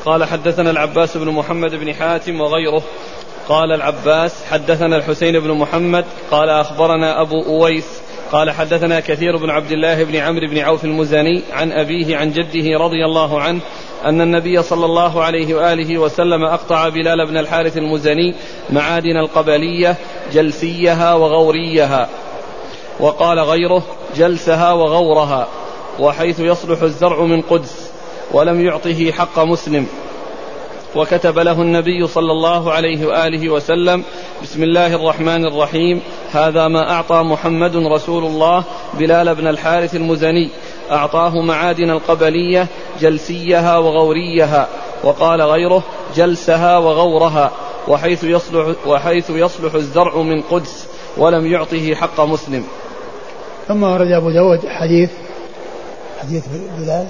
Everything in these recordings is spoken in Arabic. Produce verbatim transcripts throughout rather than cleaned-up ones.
قال حدثنا العباس بن محمد بن حاتم وغيره. قال العباس حدثنا الحسين بن محمد قال أخبرنا أبو أويس قال حدثنا كثير بن عبد الله بن عمرو بن عوف المزني عن أبيه عن جده رضي الله عنه أن النبي صلى الله عليه وآله وسلم أقطع بلال بن الحارث المزني معادن القبلية جلسيها وغوريها، وقال غيره جلسها وغورها، وحيث يصلح الزرع من قدس، ولم يعطه حق مسلم. وكتب له النبي صلى الله عليه وآله وسلم: بسم الله الرحمن الرحيم، هذا ما أعطى محمد رسول الله بلال بن الحارث المزني، أعطاه معادن القبلية جلسيها وغوريها، وقال غيره جلسها وغورها، وحيث يصلح, وحيث يصلح الزرع من قدس، ولم يعطه حق مسلم. ثم ورد أبو داود حديث حديث بلال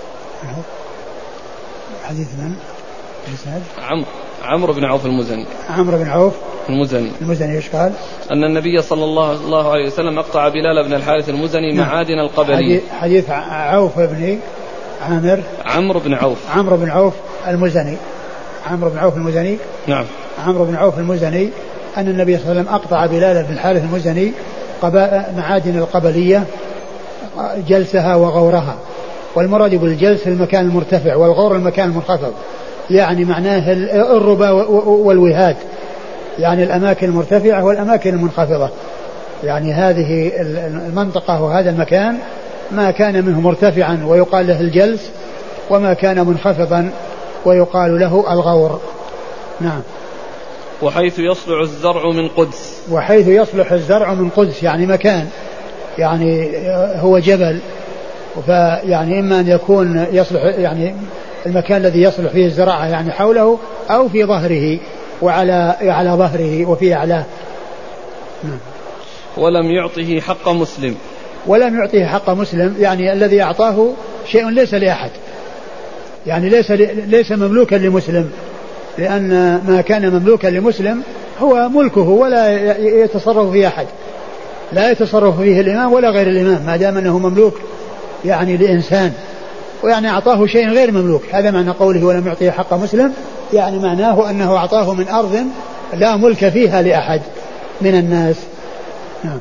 حديث من؟ عمرو عمرو بن عوف المزني عمرو بن عوف المزني المزني ايش قال؟ أن النبي صلى الله عليه وسلم أقطع بلال بن الحارث المزني نعم. معادن القبلية. حديث عوف بن عامر عمرو بن عوف عمرو بن عوف المزني عمرو بن عوف المزني نعم عمرو بن عوف المزني أن النبي صلى الله عليه وسلم أقطع بلال بن الحارث المزني معادن القبلية جلسها وغورها، والمراد بالجلس المكان المرتفع، والغور المكان المنخفض، يعني معناه الربا والوهاد، يعني الأماكن المرتفعة والأماكن المنخفضة، يعني هذه المنطقة وهذا المكان ما كان منه مرتفعا ويقال له الجلس، وما كان منخفضا ويقال له الغور. نعم. وحيث يصلح الزرع من قدس وحيث يصلح الزرع من قدس يعني مكان، يعني هو جبل، فيعني إما أن يكون يصلح يعني المكان الذي يصلح فيه الزراعة يعني حوله أو في ظهره وعلى على ظهره وفي أعلاه. نعم. ولم يعطه حق مسلم ولم يعطه حق مسلم يعني الذي أعطاه شيء ليس لأحد، يعني ليس ليس مملوكا لمسلم، لأن ما كان مملوكا لمسلم هو ملكه ولا يتصرف فيه أحد، لا يتصرف فيه الإمام ولا غير الإمام ما دام أنه مملوك يعني لإنسان، ويعني أعطاه شيء غير مملوك. هذا معنى قوله ولم يعطيه حق مسلم، يعني معناه أنه أعطاه من أرض لا ملك فيها لأحد من الناس. نعم.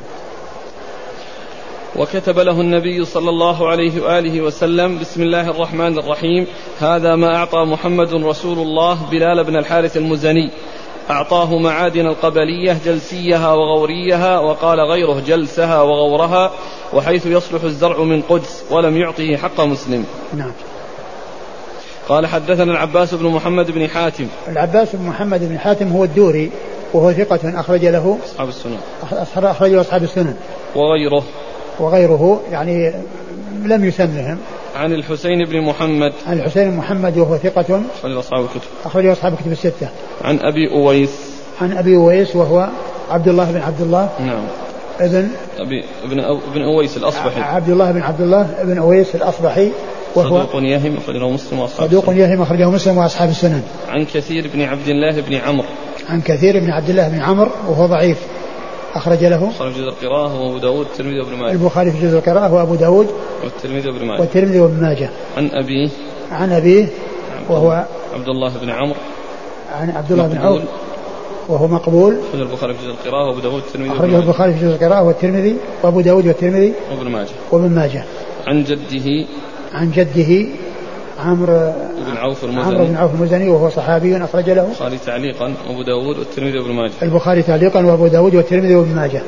وكتب له النبي صلى الله عليه وآله وسلم: بسم الله الرحمن الرحيم، هذا ما أعطى محمد رسول الله بلال بن الحارث المزني، أعطاه معادن القبلية جلسيها وغوريها، وقال غيره جلسها وغورها، وحيث يصلح الزرع من قدس، ولم يعطه حق مسلم. نعم. قال حدثنا العباس بن محمد بن حاتم. العباس بن محمد بن حاتم هو الدوري وهو ثقة أخرج له أصحاب السنن أخرج له أصحاب السنن وغيره وغيره يعني لم يسمهم. عن الحسين بن محمد عن الحسين بن محمد وهو ثقة أخرج أصحاب الكتب أخرج أصحاب الكتب الستة. عن أبي أويس عن أبي أويس وهو عبد الله بن عبد الله نعم ابن أبي ابن أو ابن أويس الأصبحي عبد الله بن عبد الله ابن أويس الأصبحي وهو صدوق يهم أخرجه مسلم وأصحاب صدوق يهم أخرجه مسلم وأصحاب السنن. عن كثير بن عبد الله بن عمرو عن كثير بن عبد الله بن عمرو وهو ضعيف أخرج له البخاري في جزء القراءة وأبو داود والترمذي وابن ماجه. البخاري في جزء القراءة وأبو داود والترمذي وابن ماجه والترمذي وابن ماجه. عن أبيه عن أبيه وهو عبد الله بن عمرو عن عبد الله بن عوف وهو مقبول. أخرجه البخاري في جزء القراءة وأبو داود والترمذي أخرجه البخاري في جزء القراءة والترمذي وأبو داود والترمذي وابن ماجه وابن ماجه. عن جده عن جده عمرو بن عوف المزني عمرو بن عوف المزني وهو صحابي أخرج له البخاري تعليقا وأبو داود والترمذي وابن ماجه. البخاري تعليقا وأبو داود والترمذي وابن ماجه.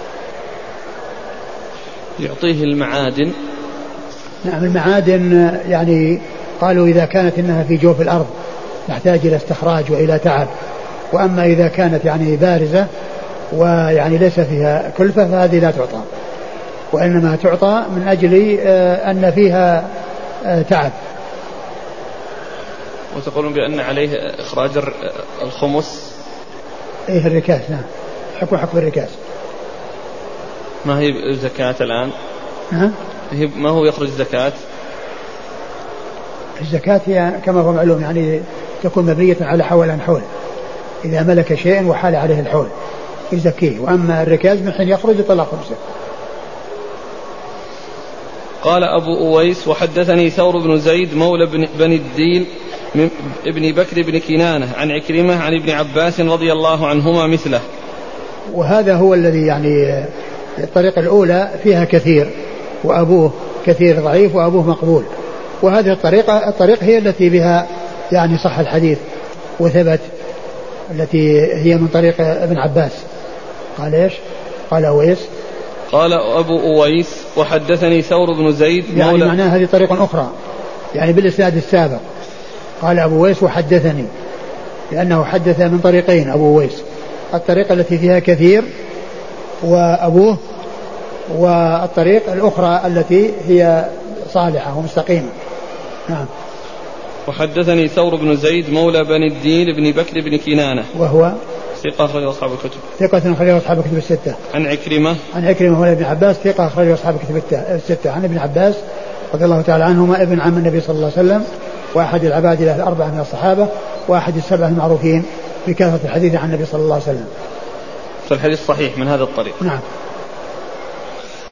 يعطيه المعادن. نعم. المعادن يعني قالوا إذا كانت إنها في جوف الأرض تحتاج إلى استخراج وإلى تعب، وأما إذا كانت يعني بارزة ويعني ليس فيها كلفة فهذه لا تعطى، وإنما تعطى من أجل أن فيها تعب. وتقولون بأن عليه إخراج الخمس. إيه الركاز. نعم. حكم حكم الركاز. ما هي زكاة الآن؟ ها؟ هي ما هو يخرج زكاة؟ الزكاة هي كما هو معلوم يعني تكون مبنية على حول عن حول، إذا ملك شيء وحال عليه الحول يزكيه، وأما الركاز من حين يخرج يطلع خمسه. قال أبو أويس: وحدثني ثور بن زيد مولى بن الديل من ابن بكر بن كنانة عن عكرمة عن ابن عباس رضي الله عنهما مثله. وهذا هو الذي يعني الطريقة الأولى فيها كثير وأبوه كثير ضعيف وأبوه مقبول، وهذه الطريقة الطريقة هي التي بها يعني صح الحديث وثبت، التي هي من طريق ابن عباس. قال إيش؟ قال أويس قال أبو أويس وحدثني ثور بن زيد يعني معناها هذه طريقة أخرى يعني بالإسناد السابق. قال أبو أويس وحدثني، لأنه حدث من طريقين أبو أويس، الطريقة التي فيها كثير وأبوه، والطريق الأخرى التي هي صالحة ومستقيمة. نعم. وحدثني ثور بن زيد مولى بني الدين بن بكر بن كنانة وهو ثقة أخرجه أصحاب الكتب ثقة أخرجه أصحاب الكتب الستة. عن عكرمة عن عكرمة مولى ابن عباس ثقة أخرجه أصحاب الكتب الستة. عن ابن عباس رضي الله تعالى عنهما ابن عم النبي صلى الله عليه وسلم، وأحد العباد له الأربعة من الصحابة، وأحد السبعة المعروفين بكثرة الحديث عن النبي صلى الله عليه وسلم. فالحديث صحيح من هذا الطريق. نعم.